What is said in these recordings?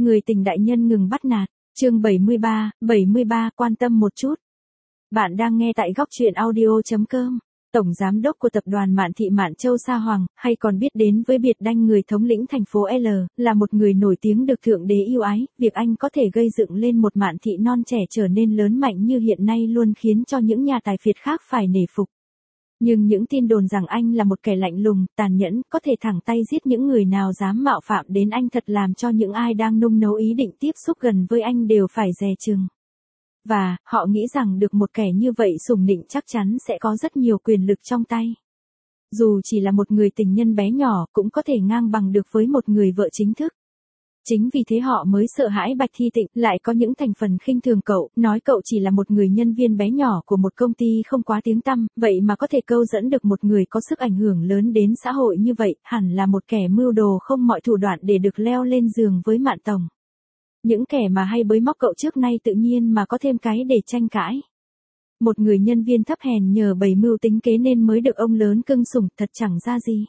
người tình đại nhân ngừng bắt nạt. Chương 73 quan tâm một chút. Bạn đang nghe tại góc truyện audio.com. Tổng giám đốc của tập đoàn Mạn Thị Mạn Châu Sa Hoàng, hay còn biết đến với biệt danh người thống lĩnh thành phố L, là một người nổi tiếng được Thượng Đế yêu ái. Việc anh có thể gây dựng lên một Mạn Thị non trẻ trở nên lớn mạnh như hiện nay luôn khiến cho những nhà tài phiệt khác phải nể phục. Nhưng những tin đồn rằng anh là một kẻ lạnh lùng, tàn nhẫn, có thể thẳng tay giết những người nào dám mạo phạm đến anh thật làm cho những ai đang nung nấu ý định tiếp xúc gần với anh đều phải dè chừng. Và, họ nghĩ rằng được một kẻ như vậy sủng nịnh chắc chắn sẽ có rất nhiều quyền lực trong tay. Dù chỉ là một người tình nhân bé nhỏ cũng có thể ngang bằng được với một người vợ chính thức. Chính vì thế họ mới sợ hãi Bạch Thi Tịnh, lại có những thành phần khinh thường cậu, nói cậu chỉ là một người nhân viên bé nhỏ của một công ty không quá tiếng tăm, vậy mà có thể câu dẫn được một người có sức ảnh hưởng lớn đến xã hội như vậy, hẳn là một kẻ mưu đồ không mọi thủ đoạn để được leo lên giường với Mạn Tổng. Những kẻ mà hay bới móc cậu trước nay tự nhiên mà có thêm cái để tranh cãi. Một người nhân viên thấp hèn nhờ bày mưu tính kế nên mới được ông lớn cưng sủng, thật chẳng ra gì.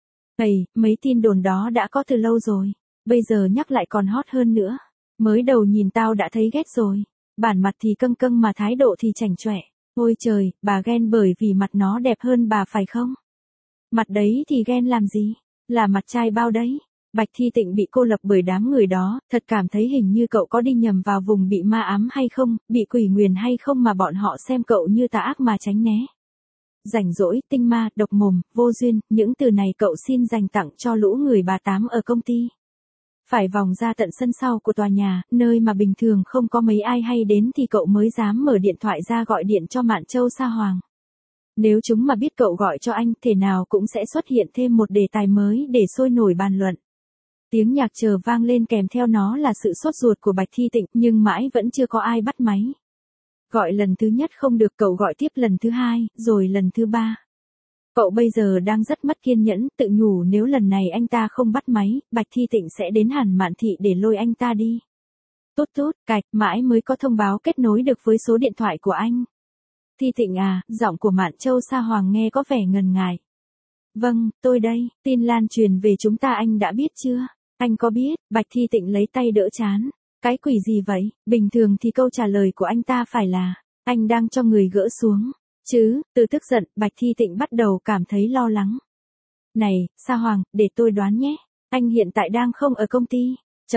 Mấy tin đồn đó đã có từ lâu rồi. Bây giờ nhắc lại còn hot hơn nữa. Mới đầu nhìn tao đã thấy ghét rồi. Bản mặt thì căng căng mà thái độ thì chảnh chọe. Ôi trời, bà ghen bởi vì mặt nó đẹp hơn bà phải không? Mặt đấy thì ghen làm gì? Là mặt trai bao đấy. Bạch Thi Tịnh bị cô lập bởi đám người đó, thật cảm thấy hình như cậu có đi nhầm vào vùng bị ma ám hay không, bị quỷ nguyền hay không mà bọn họ xem cậu như tà ác mà tránh né. Rảnh rỗi, tinh ma, độc mồm, vô duyên, những từ này cậu xin dành tặng cho lũ người bà tám ở công ty. Phải vòng ra tận sân sau của tòa nhà, nơi mà bình thường không có mấy ai hay đến thì cậu mới dám mở điện thoại ra gọi điện cho Mạn Châu Sa Hoàng. Nếu chúng mà biết cậu gọi cho anh, thể nào cũng sẽ xuất hiện thêm một đề tài mới để sôi nổi bàn luận. Tiếng nhạc chờ vang lên kèm theo nó là sự sốt ruột của Bạch Thi Tịnh, nhưng mãi vẫn chưa có ai bắt máy. Gọi lần thứ nhất không được, cậu gọi tiếp lần thứ hai, rồi lần thứ ba. Cậu bây giờ đang rất mất kiên nhẫn, tự nhủ nếu lần này anh ta không bắt máy, Bạch Thi Tịnh sẽ đến hẳn Mạn Thị để lôi anh ta đi. Tút tút, cạch, mãi mới có thông báo kết nối được với số điện thoại của anh. Thi Tịnh à, giọng của Mạn Châu Sa Hoàng nghe có vẻ ngần ngại. Vâng, tôi đây, tin lan truyền về chúng ta anh đã biết chưa? Anh có biết? Bạch Thi Tịnh lấy tay đỡ trán. Cái quỷ gì vậy? Bình thường thì câu trả lời của anh ta phải là, anh đang cho người gỡ xuống. Chứ, từ tức giận, Bạch Thi Tịnh bắt đầu cảm thấy lo lắng. Này, Sa Hoàng, để tôi đoán nhé. Anh hiện tại đang không ở công ty.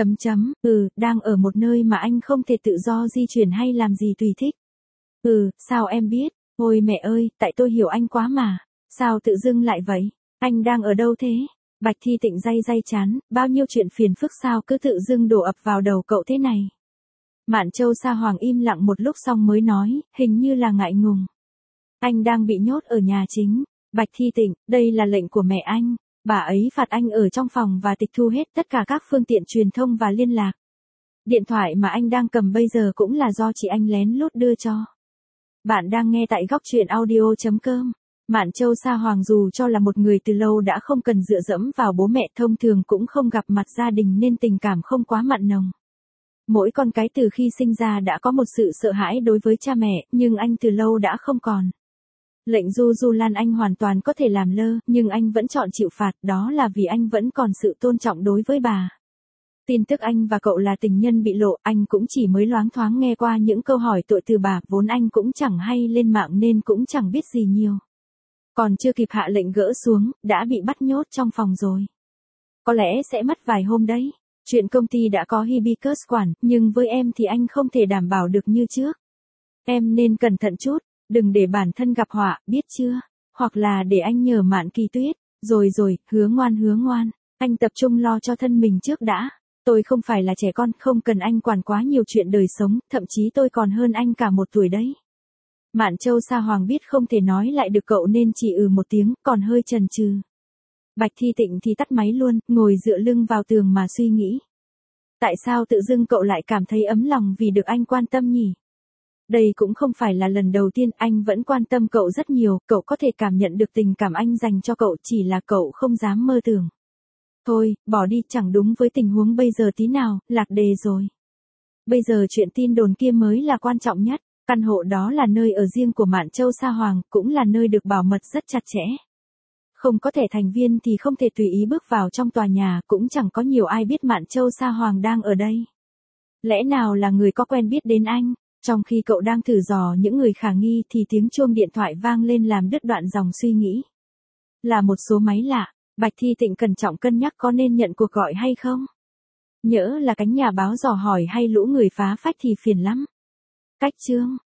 Đang ở một nơi mà anh không thể tự do di chuyển hay làm gì tùy thích. Sao em biết? Ôi mẹ ơi, tại tôi hiểu anh quá mà. Sao tự dưng lại vậy? Anh đang ở đâu thế? Bạch Thi Tịnh day chán, bao nhiêu chuyện phiền phức sao cứ tự dưng đổ ập vào đầu cậu thế này. Mạn Châu Sa Hoàng im lặng một lúc xong mới nói, hình như là ngại ngùng. Anh đang bị nhốt ở nhà chính. Bạch Thi Tịnh, đây là lệnh của mẹ anh. Bà ấy phạt anh ở trong phòng và tịch thu hết tất cả các phương tiện truyền thông và liên lạc. Điện thoại mà anh đang cầm bây giờ cũng là do chị anh lén lút đưa cho. Bạn đang nghe tại góc truyện audio.com. Mạn Châu Sa Hoàng dù cho là một người từ lâu đã không cần dựa dẫm vào bố mẹ, thông thường cũng không gặp mặt gia đình nên tình cảm không quá mặn nồng. Mỗi con cái từ khi sinh ra đã có một sự sợ hãi đối với cha mẹ, nhưng anh từ lâu đã không còn. Lệnh du lan anh hoàn toàn có thể làm lơ, nhưng anh vẫn chọn chịu phạt, đó là vì anh vẫn còn sự tôn trọng đối với bà. Tin tức anh và cậu là tình nhân bị lộ, anh cũng chỉ mới loáng thoáng nghe qua những câu hỏi tội từ bà, vốn anh cũng chẳng hay lên mạng nên cũng chẳng biết gì nhiều. Còn chưa kịp hạ lệnh gỡ xuống, đã bị bắt nhốt trong phòng rồi. Có lẽ sẽ mất vài hôm đấy. Chuyện công ty đã có Hibiscus quản, nhưng với em thì anh không thể đảm bảo được như trước. Em nên cẩn thận chút, đừng để bản thân gặp họa, biết chưa? Hoặc là để anh nhờ Mạn Kỳ Tuyết. Rồi, hứa ngoan. Anh tập trung lo cho thân mình trước đã. Tôi không phải là trẻ con, không cần anh quản quá nhiều chuyện đời sống, thậm chí tôi còn hơn anh cả một tuổi đấy. Mạn Châu Sa Hoàng biết không thể nói lại được cậu nên chỉ một tiếng, còn hơi chần chừ. Bạch Thi Tịnh thì tắt máy luôn, ngồi dựa lưng vào tường mà suy nghĩ. Tại sao tự dưng cậu lại cảm thấy ấm lòng vì được anh quan tâm nhỉ? Đây cũng không phải là lần đầu tiên, anh vẫn quan tâm cậu rất nhiều, cậu có thể cảm nhận được tình cảm anh dành cho cậu, chỉ là cậu không dám mơ tưởng. Thôi, bỏ đi, chẳng đúng với tình huống bây giờ tí nào, lạc đề rồi. Bây giờ chuyện tin đồn kia mới là quan trọng nhất. Căn hộ đó là nơi ở riêng của Mạn Châu Sa Hoàng, cũng là nơi được bảo mật rất chặt chẽ. Không có thẻ thành viên thì không thể tùy ý bước vào trong tòa nhà, cũng chẳng có nhiều ai biết Mạn Châu Sa Hoàng đang ở đây. Lẽ nào là người có quen biết đến anh? Trong khi cậu đang thử dò những người khả nghi thì tiếng chuông điện thoại vang lên làm đứt đoạn dòng suy nghĩ. Là một số máy lạ, Bạch Thi Tịnh cẩn trọng cân nhắc có nên nhận cuộc gọi hay không. Nhỡ là cánh nhà báo dò hỏi hay lũ người phá phách thì phiền lắm. Cách chương